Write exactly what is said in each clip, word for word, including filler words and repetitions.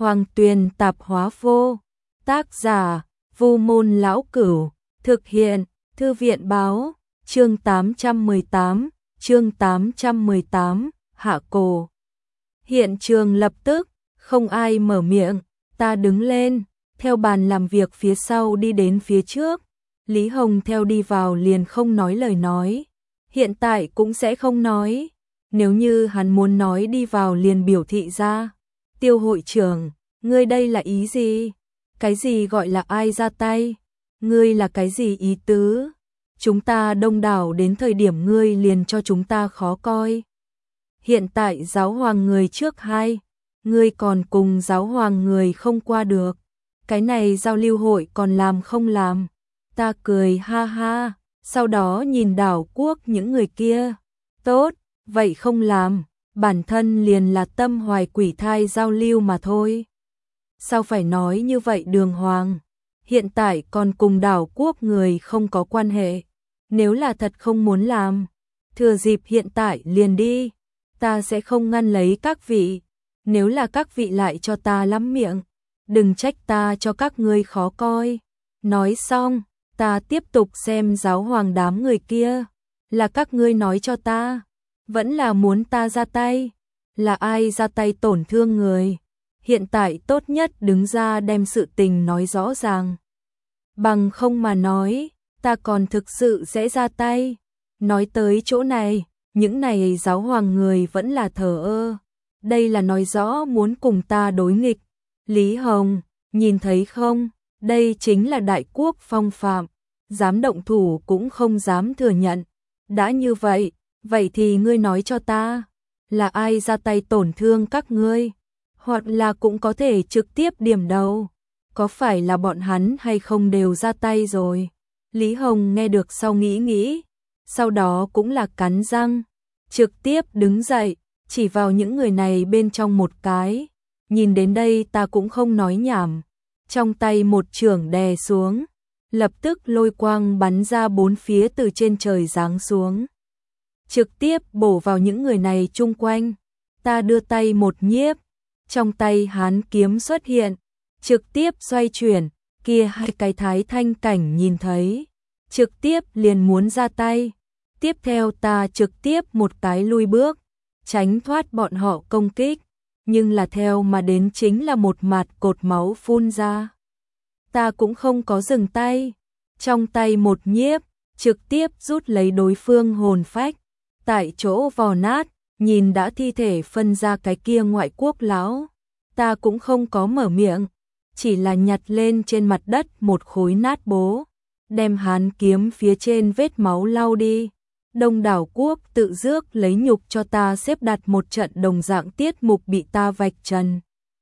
Hoàng Tuyền Tạp Hóa Vô. Tác giả: Vu Môn Lão Cửu. Thực hiện: Thư viện báo. Chương tám trăm mười tám, chương tám trăm mười tám, hạ cổ. Hiện trường lập tức không ai mở miệng, ta đứng lên, theo bàn làm việc phía sau đi đến phía trước. Lý Hồng theo đi vào liền không nói lời nói, hiện tại cũng sẽ không nói. Nếu như hắn muốn nói đi vào liền biểu thị ra. Tiêu hội trưởng, ngươi đây là ý gì? Cái gì gọi là ai ra tay? Ngươi là cái gì ý tứ? Chúng ta đông đảo đến thời điểm ngươi liền cho chúng ta khó coi. Hiện tại giáo hoàng người trước hai, ngươi còn cùng giáo hoàng người không qua được. Cái này giao lưu hội còn làm không làm? Ta cười ha ha, sau đó nhìn đảo quốc những người kia. Tốt, vậy không làm, bản thân liền là tâm hoài quỷ thai giao lưu mà thôi. Sao phải nói như vậy đường hoàng? Hiện tại còn cùng đảo quốc người không có quan hệ. Nếu là thật không muốn làm, thừa dịp hiện tại liền đi. Ta sẽ không ngăn lấy các vị. Nếu là các vị lại cho ta lắm miệng, đừng trách ta cho các ngươi khó coi. Nói xong, ta tiếp tục xem giáo hoàng đám người kia. Là các ngươi nói cho ta, vẫn là muốn ta ra tay? Là ai ra tay tổn thương người? Hiện tại tốt nhất đứng ra đem sự tình nói rõ ràng. Bằng không mà nói, ta còn thực sự sẽ ra tay. Nói tới chỗ này, những này giáo hoàng người vẫn là thờ ơ. Đây là nói rõ muốn cùng ta đối nghịch. Lý Hồng, nhìn thấy không? Đây chính là đại quốc phong phạm. Dám động thủ cũng không dám thừa nhận. Đã như vậy, vậy thì ngươi nói cho ta, là ai ra tay tổn thương các ngươi? Hoặc là cũng có thể trực tiếp điểm đầu. Có phải là bọn hắn hay không đều ra tay rồi? Lý Hồng nghe được sau nghĩ nghĩ, sau đó cũng là cắn răng, trực tiếp đứng dậy, chỉ vào những người này bên trong một cái. Nhìn đến đây ta cũng không nói nhảm, trong tay một chưởng đè xuống, lập tức lôi quang bắn ra bốn phía từ trên trời giáng xuống, trực tiếp bổ vào những người này chung quanh. Ta đưa tay một nhiếp, trong tay hán kiếm xuất hiện, trực tiếp xoay chuyển, kia hai cái thái thanh cảnh nhìn thấy, trực tiếp liền muốn ra tay. Tiếp theo ta trực tiếp một cái lui bước, tránh thoát bọn họ công kích, nhưng là theo mà đến chính là một mạt cột máu phun ra. Ta cũng không có dừng tay, trong tay một nhiếp, trực tiếp rút lấy đối phương hồn phách, tại chỗ vò nát, nhìn đã thi thể phân ra cái kia ngoại quốc lão. Ta cũng không có mở miệng, chỉ là nhặt lên trên mặt đất một khối nát bố, đem hán kiếm phía trên vết máu lau đi. Đông đảo quốc tự rước lấy nhục cho ta xếp đặt một trận đồng dạng tiết mục bị ta vạch trần.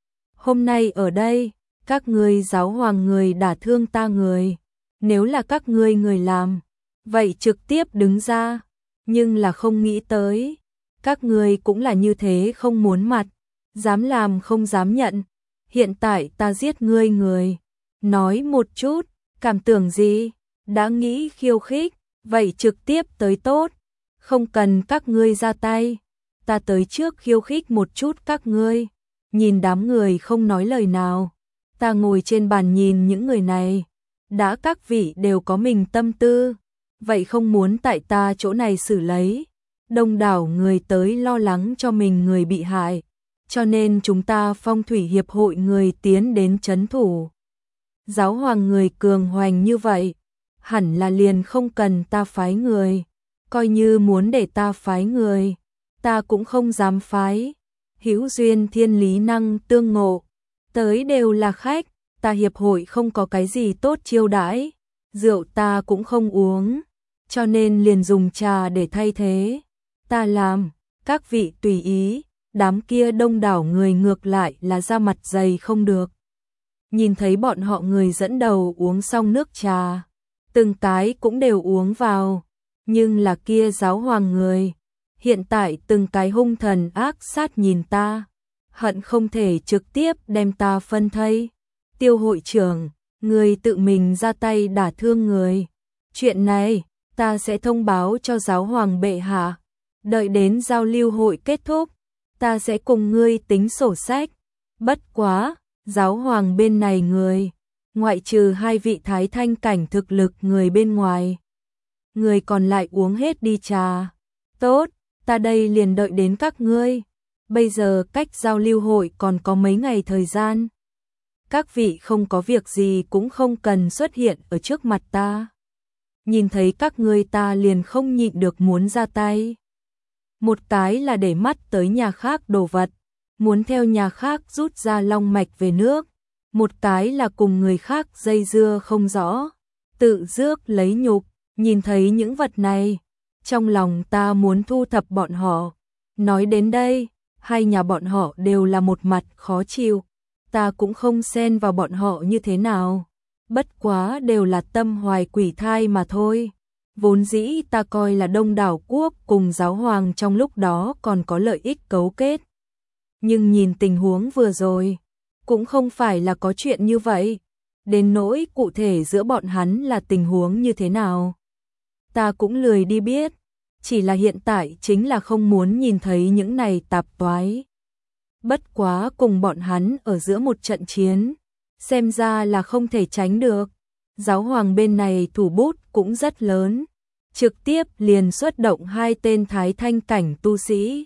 Hôm nay ở đây, các ngươi giáo hoàng người đả thương ta người, nếu là các ngươi người làm, vậy trực tiếp đứng ra, nhưng là không nghĩ tới, các ngươi cũng là như thế không muốn mặt, dám làm không dám nhận. Hiện tại ta giết ngươi người, nói một chút, cảm tưởng gì? Đã nghĩ khiêu khích, vậy trực tiếp tới tốt, không cần các ngươi ra tay, ta tới trước khiêu khích một chút các ngươi. Nhìn đám người không nói lời nào, ta ngồi trên bàn nhìn những người này, đã các vị đều có mình tâm tư, vậy không muốn tại ta chỗ này xử lấy. Đông đảo người tới lo lắng cho mình người bị hại, cho nên chúng ta phong thủy hiệp hội người tiến đến trấn thủ. Giáo hoàng người cường hoành như vậy, hẳn là liền không cần ta phái người, coi như muốn để ta phái người, ta cũng không dám phái. Hữu duyên thiên lý năng tương ngộ, tới đều là khách, ta hiệp hội không có cái gì tốt chiêu đãi, rượu ta cũng không uống, cho nên liền dùng trà để thay thế. Ta làm, các vị tùy ý. Đám kia đông đảo người ngược lại là ra mặt dày không được. Nhìn thấy bọn họ người dẫn đầu uống xong nước trà, từng cái cũng đều uống vào, nhưng là kia giáo hoàng người, hiện tại từng cái hung thần ác sát nhìn ta, hận không thể trực tiếp đem ta phân thây. Tiêu hội trưởng, người tự mình ra tay đả thương người, chuyện này ta sẽ thông báo cho giáo hoàng bệ hạ, đợi đến giao lưu hội kết thúc, ta sẽ cùng ngươi tính sổ sách. Bất quá, Giáo hoàng bên này người, ngoại trừ hai vị thái thanh cảnh thực lực người bên ngoài. Người còn lại uống hết đi trà. Tốt, ta đây liền đợi đến các ngươi. Bây giờ cách giao lưu hội còn có mấy ngày thời gian. Các vị không có việc gì cũng không cần xuất hiện ở trước mặt ta. Nhìn thấy các ngươi ta liền không nhịn được muốn ra tay. Một cái là để mắt tới nhà khác đồ vật, muốn theo nhà khác rút ra long mạch về nước. Một cái là cùng người khác dây dưa không rõ, tự rước lấy nhục. Nhìn thấy những vật này, trong lòng ta muốn thu thập bọn họ. Nói đến đây, hai nhà bọn họ đều là một mặt khó chịu. Ta cũng không xen vào bọn họ như thế nào. Bất quá đều là tâm hoài quỷ thai mà thôi. Vốn dĩ ta coi là Đông Đảo Quốc cùng giáo hoàng trong lúc đó còn có lợi ích cấu kết. Nhưng nhìn tình huống vừa rồi, cũng không phải là có chuyện như vậy. Đến nỗi cụ thể giữa bọn hắn là tình huống như thế nào, ta cũng lười đi biết. Chỉ là hiện tại chính là không muốn nhìn thấy những này tạp toái. Bất quá cùng bọn hắn ở giữa một trận chiến, xem ra là không thể tránh được. Giáo hoàng bên này thủ bút cũng rất lớn, trực tiếp liền xuất động hai tên thái thanh cảnh tu sĩ.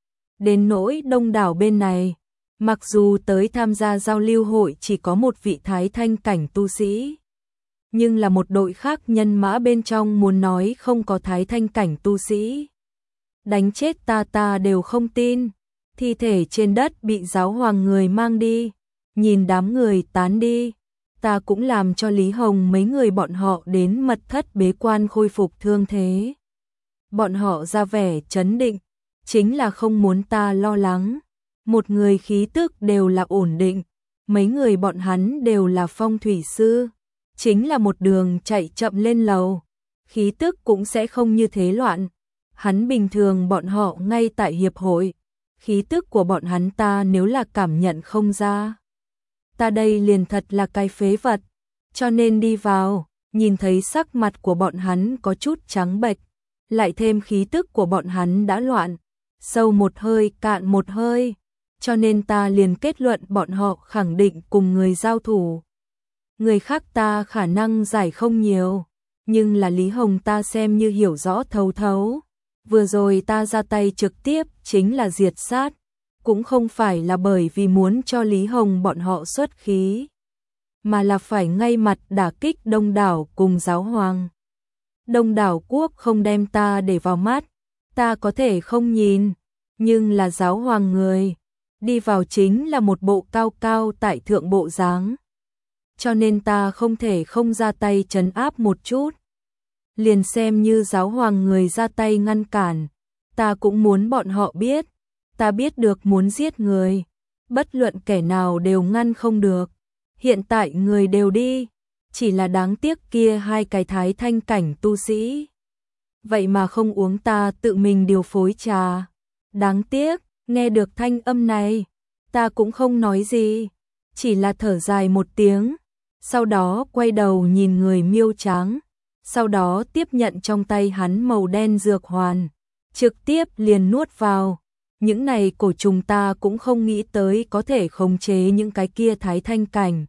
Đến nỗi Đông Đảo bên này, mặc dù tới tham gia giao lưu hội chỉ có một vị thái thanh cảnh tu sĩ, nhưng là một đội khác nhân mã bên trong muốn nói không có thái thanh cảnh tu sĩ. Đánh chết ta ta đều không tin. Thi thể trên đất bị giáo hoàng người mang đi, nhìn đám người tán đi, ta cũng làm cho Lý Hồng mấy người bọn họ đến mật thất bế quan khôi phục thương thế. Bọn họ ra vẻ trấn định, chính là không muốn ta lo lắng. Một người khí tức đều là ổn định, mấy người bọn hắn đều là phong thủy sư, chính là một đường chạy chậm lên lầu, khí tức cũng sẽ không như thế loạn. Hắn bình thường bọn họ ngay tại hiệp hội, khí tức của bọn hắn ta nếu là cảm nhận không ra, ta đây liền thật là cái phế vật. Cho nên đi vào, nhìn thấy sắc mặt của bọn hắn có chút trắng bệch, lại thêm khí tức của bọn hắn đã loạn, sâu một hơi cạn một hơi, cho nên ta liền kết luận bọn họ khẳng định cùng người giao thủ. Người khác ta khả năng giải không nhiều, nhưng là Lý Hồng ta xem như hiểu rõ thấu thấu. Vừa rồi ta ra tay trực tiếp chính là diệt sát, cũng không phải là bởi vì muốn cho Lý Hồng bọn họ xuất khí, mà là phải ngay mặt đả kích Đông Đảo cùng giáo hoàng. Đông Đảo Quốc không đem ta để vào mắt, ta có thể không nhìn, nhưng là giáo hoàng người, đi vào chính là một bộ cao cao tại thượng bộ dáng. Cho nên ta không thể không ra tay trấn áp một chút. Liền xem như giáo hoàng người ra tay ngăn cản, ta cũng muốn bọn họ biết, ta biết được muốn giết người, bất luận kẻ nào đều ngăn không được. Hiện tại người đều đi, chỉ là đáng tiếc kia hai cái thái thanh cảnh tu sĩ. Vậy mà không uống ta tự mình điều phối trà. Đáng tiếc, nghe được thanh âm này, ta cũng không nói gì, chỉ là thở dài một tiếng, sau đó quay đầu nhìn người Miêu Tráng. Sau đó tiếp nhận trong tay hắn màu đen dược hoàn, trực tiếp liền nuốt vào. Những này cổ trùng ta cũng không nghĩ tới có thể khống chế những cái kia thái thanh cảnh.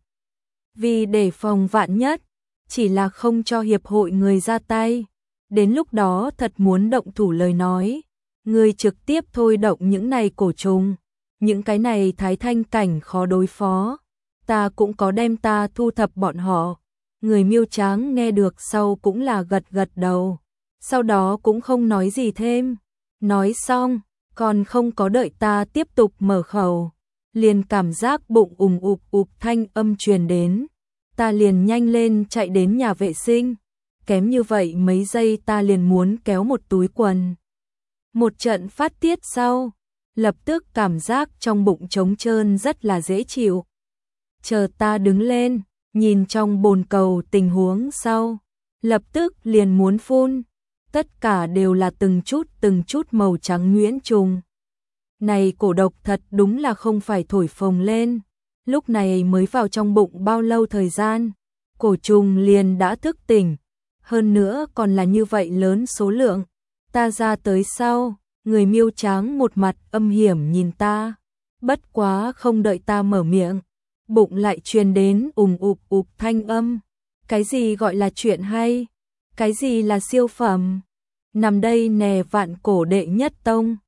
Vì để phòng vạn nhất, chỉ là không cho hiệp hội người ra tay. Đến lúc đó thật muốn động thủ lời nói, người trực tiếp thôi động những này cổ trùng. Những cái này thái thanh cảnh khó đối phó, ta cũng có đem ta thu thập bọn họ. Người Miêu Tráng nghe được sau cũng là gật gật đầu, sau đó cũng không nói gì thêm. Nói xong, còn không có đợi ta tiếp tục mở khẩu, liền cảm giác bụng ùm ụp ụp thanh âm truyền đến. Ta liền nhanh lên chạy đến nhà vệ sinh, kém như vậy mấy giây ta liền muốn kéo một túi quần. Một trận phát tiết sau, lập tức cảm giác trong bụng trống trơn rất là dễ chịu. Chờ ta đứng lên, nhìn trong bồn cầu tình huống sau, lập tức liền muốn phun, tất cả đều là từng chút từng chút màu trắng nhuyễn trùng. Này cổ độc thật đúng là không phải thổi phồng lên, lúc này mới vào trong bụng bao lâu thời gian, cổ trùng liền đã thức tỉnh, hơn nữa còn là như vậy lớn số lượng. Ta ra tới sau, người Miêu Tráng một mặt âm hiểm nhìn ta, bất quá không đợi ta mở miệng, bụng lại truyền đến ùng ục ục thanh âm. Cái gì gọi là chuyện hay? Cái gì là siêu phẩm? Nằm đây nè vạn cổ đệ nhất tông.